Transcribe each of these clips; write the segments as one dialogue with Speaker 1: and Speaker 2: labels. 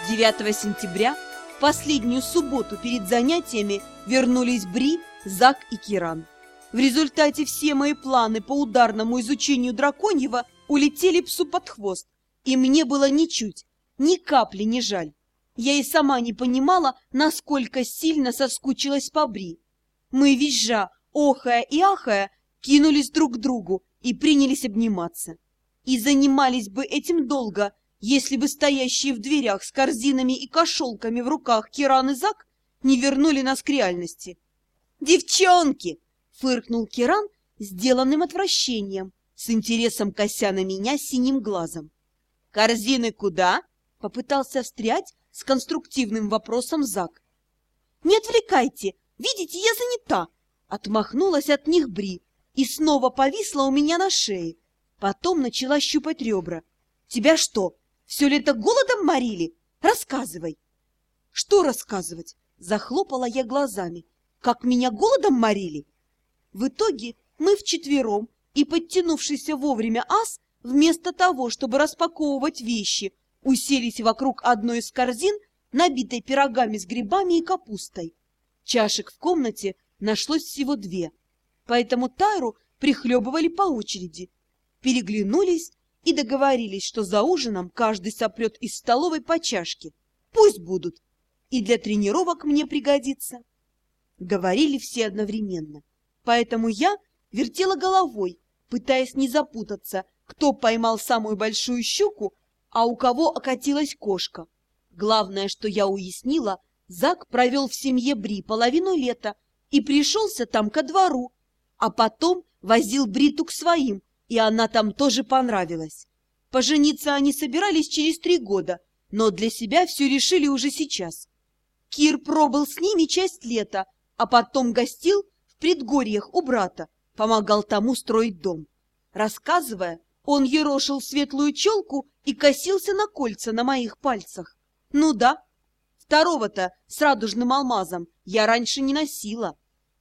Speaker 1: 9 сентября, в последнюю субботу перед занятиями, вернулись Бри, Зак и Киран. В результате все мои планы по ударному изучению драконьего улетели псу под хвост, и мне было ничуть, ни капли не жаль. Я и сама не понимала, насколько сильно соскучилась по Бри. Мы, визжа, охая и ахая, кинулись друг к другу и принялись обниматься. И занимались бы этим долго, если бы стоящие в дверях с корзинами и кошелками в руках Киран и Зак не вернули нас к реальности. «Девчонки!» — фыркнул Киран, сделанным отвращением, с интересом кося на меня синим глазом. «Корзины куда?» — попытался встрять с конструктивным вопросом Зак. «Не отвлекайте! Видите, я занята!» — отмахнулась от них Бри и снова повисла у меня на шее. Потом начала щупать ребра. «Тебя что, все лето голодом морили? Рассказывай!» «Что рассказывать?» — захлопала я глазами. «Как меня голодом морили?» В итоге мы вчетвером и подтянувшийся вовремя ас, вместо того, чтобы распаковывать вещи, уселись вокруг одной из корзин, набитой пирогами с грибами и капустой. Чашек в комнате нашлось всего 2, поэтому Тайру прихлебывали по очереди. Переглянулись и договорились, что за ужином каждый сопрет из столовой по чашке. Пусть будут, и для тренировок мне пригодится. Говорили все одновременно, поэтому я вертела головой, пытаясь не запутаться, кто поймал самую большую щуку, а у кого окатилась кошка. Главное, что я уяснила, Зак провел в семье Бри половину лета и пришелся там ко двору, а потом возил Бриту к своим, и она там тоже понравилась. Пожениться они собирались через 3 года, но для себя все решили уже сейчас. Кир пробыл с ними часть лета, а потом гостил в предгорьях у брата, помогал тому строить дом. Рассказывая, он ерошил светлую челку и косился на кольца на моих пальцах. Ну да, второго-то с радужным алмазом я раньше не носила.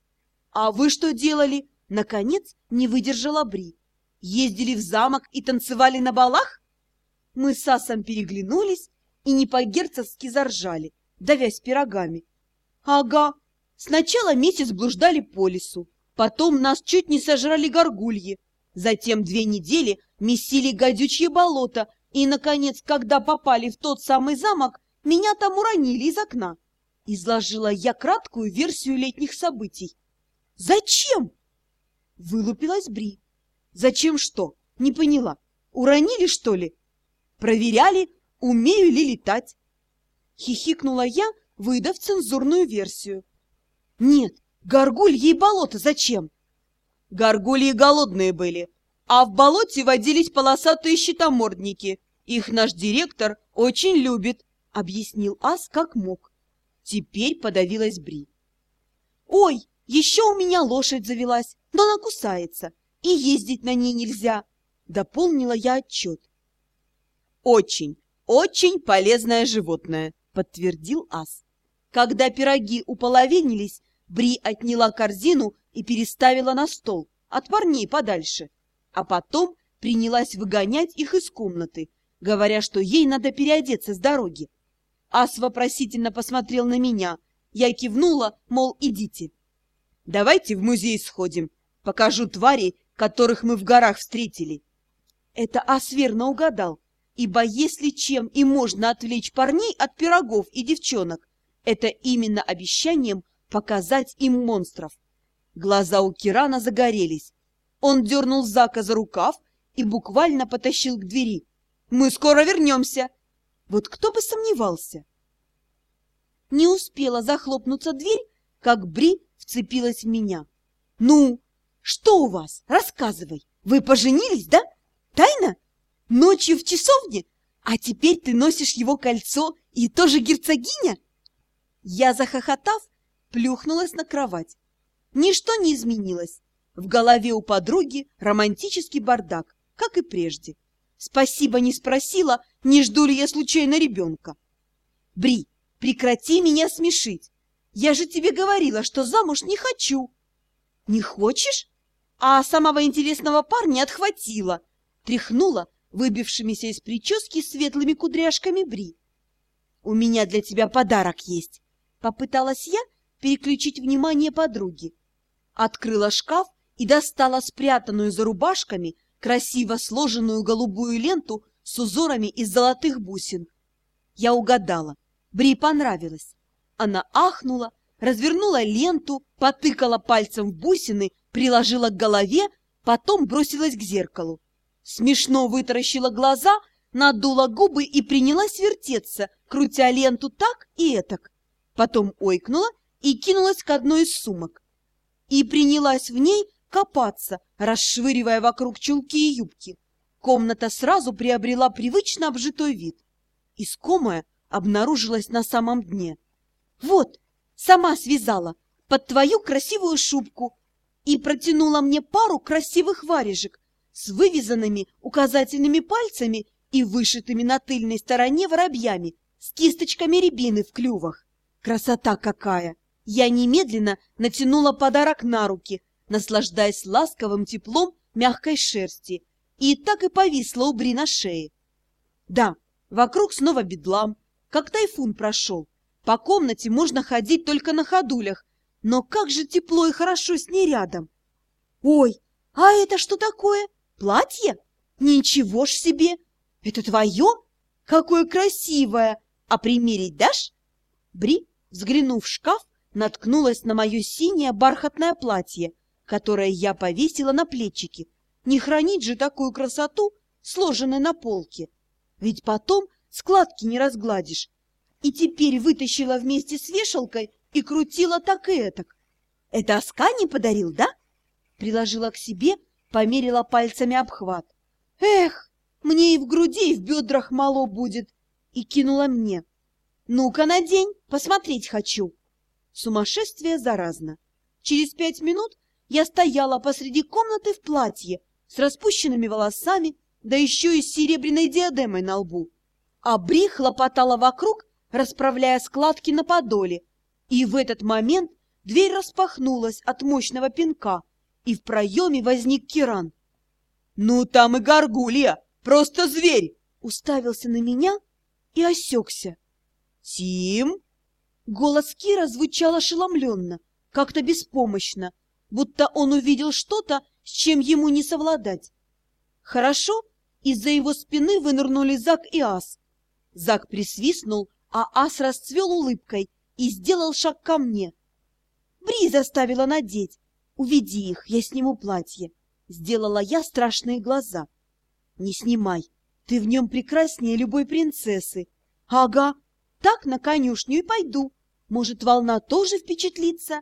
Speaker 1: «А вы что делали?» — наконец не выдержала Бри. «Ездили в замок и танцевали на балах?» Мы с Асом переглянулись и не по-герцогски заржали, давясь пирогами. «Ага, сначала месяц блуждали по лесу, потом нас чуть не сожрали горгульи, затем 2 недели месили гадючье болото, и, наконец, когда попали в тот самый замок, меня там уронили из окна». Изложила я краткую версию летних событий. «Зачем?» — вылупилась Бри. «Зачем что? Не поняла. Уронили, что ли? Проверяли, умею ли летать?» Хихикнула я, выдав цензурную версию. «Нет, горгульи и болото зачем?» «Горгульи голодные были, а в болоте водились полосатые щитомордники. Их наш директор очень любит», — объяснил ас как мог. Теперь подавилась Бри. «Ой, еще у меня лошадь завелась, но она кусается, и ездить на ней нельзя», — дополнила я отчет. «Очень, очень полезное животное», — подтвердил ас. Когда пироги уполовинились, Бри отняла корзину и переставила на стол, от парней подальше, а потом принялась выгонять их из комнаты, говоря, что ей надо переодеться с дороги. Ас вопросительно посмотрел на меня. Я кивнула, мол, идите. «Давайте в музей сходим, покажу тварей, которых мы в горах встретили». Это ас верно угадал, ибо если чем и можно отвлечь парней от пирогов и девчонок, это именно обещанием показать им монстров. Глаза у Кирана загорелись. Он дернул Зака за рукав и буквально потащил к двери. «Мы скоро вернемся!» Вот кто бы сомневался. Не успела захлопнуться дверь, как Бри вцепилась в меня. «Ну, что у вас? Рассказывай. Вы поженились, да? Тайно? Ночью в часовне? А теперь ты носишь его кольцо и тоже герцогиня?» Я, захохотав, плюхнулась на кровать. Ничто не изменилось. В голове у подруги романтический бардак, как и прежде. Спасибо не спросила, не жду ли я случайно ребенка. «Бри, прекрати меня смешить. Я же тебе говорила, что замуж не хочу». «Не хочешь?» А самого интересного парня отхватила, тряхнула выбившимися из прически светлыми кудряшками Бри. у меня для тебя подарок есть. Попыталась я переключить внимание подруги. Открыла шкаф и достала спрятанную за рубашками красиво сложенную голубую ленту с узорами из золотых бусин. Я угадала. Бри понравилось. Она ахнула, развернула ленту, потыкала пальцем в бусины, приложила к голове, потом бросилась к зеркалу. Смешно вытаращила глаза, надула губы и принялась вертеться, крутя ленту так и этак. Потом ойкнула и кинулась к одной из сумок. И принялась в ней копаться, расшвыривая вокруг чулки и юбки. Комната сразу приобрела привычно обжитой вид. Искомое обнаружилось на самом дне. Вот, сама связала под твою красивую шубку и протянула мне пару красивых варежек с вывязанными указательными пальцами и вышитыми на тыльной стороне воробьями с кисточками рябины в клювах. Красота какая! Я немедленно натянула подарок на руки, наслаждаясь ласковым теплом мягкой шерсти, и так и повисла у Бри на шее. Да, вокруг снова бедлам, как тайфун прошел. По комнате можно ходить только на ходулях, но как же тепло и хорошо с ней рядом. Ой, а это что такое? Платье? Ничего ж себе! Это твое? Какое красивое! А примерить дашь? Бри, взглянув в шкаф, наткнулась на мое синее бархатное платье, которое я повесила на плечики. Не хранить же такую красоту, сложенной на полке. Ведь потом складки не разгладишь. И теперь вытащила вместе с вешалкой и крутила так и этак. Это Аскани подарил, да? Приложила к себе, померила пальцами обхват. Эх, мне и в груди, и в бедрах мало будет. И кинула мне. Ну-ка надень, посмотреть хочу. Сумасшествие заразно. Через 5 минут я стояла посреди комнаты в платье с распущенными волосами, да еще и с серебряной диадемой на лбу. А Бри хлопотала вокруг, расправляя складки на подоле. И в этот момент дверь распахнулась от мощного пинка, и в проеме возник Киран. «Ну там и горгулья! Просто зверь!» Уставился на меня и осекся. «Тим?» Голос Кира звучал ошеломленно, как-то беспомощно, будто он увидел что-то, с чем ему не совладать. Хорошо, из-за его спины вынырнули Зак и Ас. Зак присвистнул, а Ас расцвел улыбкой и сделал шаг ко мне. Бри заставила надеть. «Уведи их, я сниму платье». Сделала я страшные глаза. «Не снимай, ты в нем прекраснее любой принцессы». «Ага, так на конюшню и пойду. Может, волна тоже впечатлится?»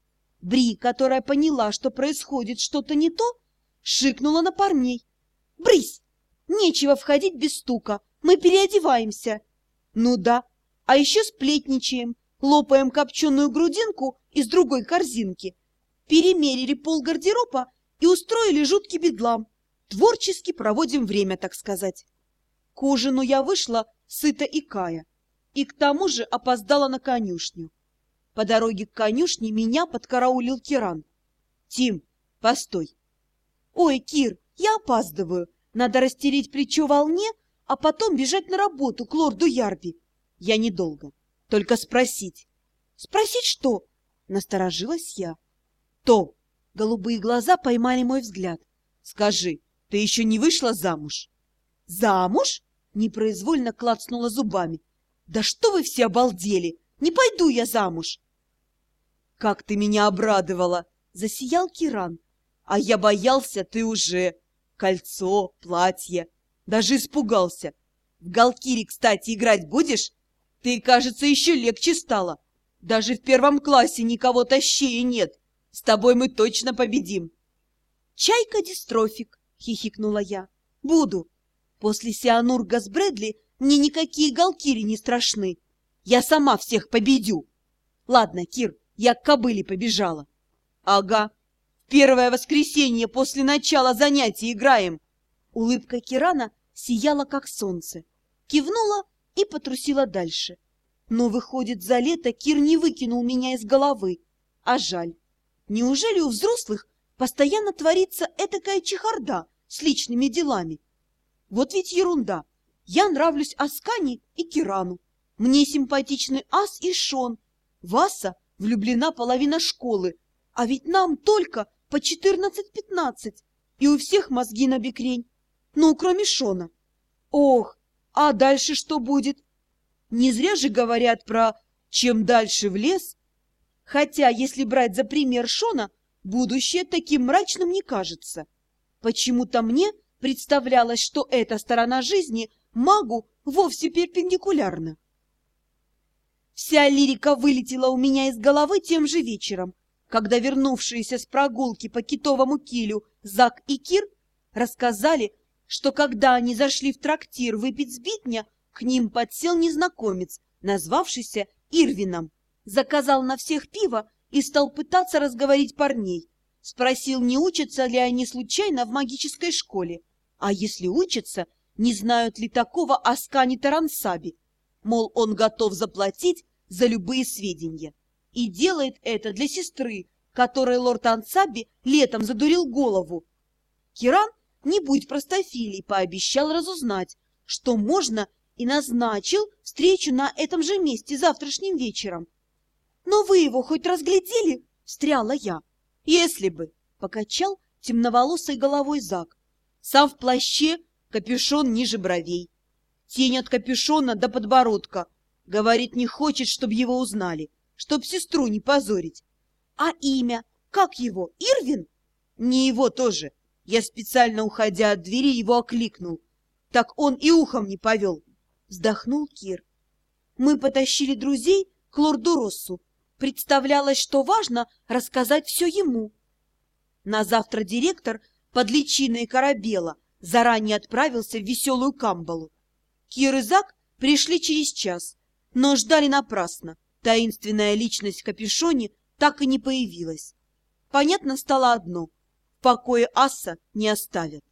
Speaker 1: Бри, которая поняла, что происходит что-то не то, шикнула на парней. «Брысь! Нечего входить без стука, мы переодеваемся». «Ну да, а еще сплетничаем, лопаем копченую грудинку из другой корзинки, перемерили пол гардероба и устроили жуткий бедлам. Творчески проводим время, так сказать». К ужину я вышла сыта и кая, и к тому же опоздала на конюшню. По дороге к конюшне меня подкараулил Киран. «Тим, постой!» «Ой, Кир, я опаздываю. Надо растереть плечо волне, а потом бежать на работу к лорду Ярби. Я недолго. Только спросить». «Спросить что?» — насторожилась я. «То!» — голубые глаза поймали мой взгляд. «Скажи, ты еще не вышла замуж?» «Замуж?» — непроизвольно клацнула зубами. «Да что вы все обалдели! Не пойду я замуж!» «Как ты меня обрадовала!» — засиял Киран. «А я боялся, ты уже... Кольцо, платье. Даже испугался. В Галкире, кстати, играть будешь? Ты, кажется, еще легче стала. Даже в 1 классе никого тащее нет. С тобой мы точно победим». «Чайка-дистрофик!» — хихикнула я. «Буду. После Сианурга с Брэдли мне никакие Галкири не страшны. Я сама всех победю. Ладно, Кир, я к кобыле побежала». «Ага. В 1 воскресенье после начала занятий играем». Улыбка Кирана сияла, как солнце. Кивнула и потрусила дальше. Но, выходит, за лето Кир не выкинул меня из головы. А жаль. Неужели у взрослых постоянно творится этакая чехарда с личными делами? Вот ведь ерунда. Я нравлюсь Аскани и Кирану. Мне симпатичный Ас и Шон. В Аса влюблена половина школы, а ведь нам только по 14-15, и у всех мозги на бекрень. Ну, кроме Шона. Ох, а дальше что будет? Не зря же говорят про «чем дальше в лес». Хотя, если брать за пример Шона, будущее таким мрачным не кажется. Почему-то мне представлялось, что эта сторона жизни магу вовсе перпендикулярна. Вся лирика вылетела у меня из головы тем же вечером, когда вернувшиеся с прогулки по китовому килю Зак и Кир рассказали, что когда они зашли в трактир выпить сбитня, к ним подсел незнакомец, назвавшийся Ирвином, заказал на всех пиво и стал пытаться разговорить парней. Спросил, не учатся ли они случайно в магической школе, а если учатся, не знают ли такого Аскани Тарансаби. Мол, он готов заплатить за любые сведения. И делает это для сестры, которой лорд Ансаби летом задурил голову. Киран, не будь простофилей, пообещал разузнать, что можно, и назначил встречу на этом же месте завтрашним вечером. «Но вы его хоть разглядели?» — встряла я. «Если бы!» — покачал темноволосой головой Зак. Сам в плаще, капюшон ниже бровей. Тень от капюшона до подбородка. Говорит, не хочет, чтобы его узнали, чтоб сестру не позорить. А имя? Как его? Ирвин? Не его тоже. Я специально, уходя от двери, его окликнул. Так он и ухом не повел. Вздохнул Кир. Мы потащили друзей к лорду Россу. Представлялось, что важно рассказать все ему. На завтра директор под личиной Корабела заранее отправился в веселую Камбалу. Кир и Зак пришли через час, но ждали напрасно. Таинственная личность в капюшоне так и не появилась. Понятно стало одно — в покое Аса не оставят.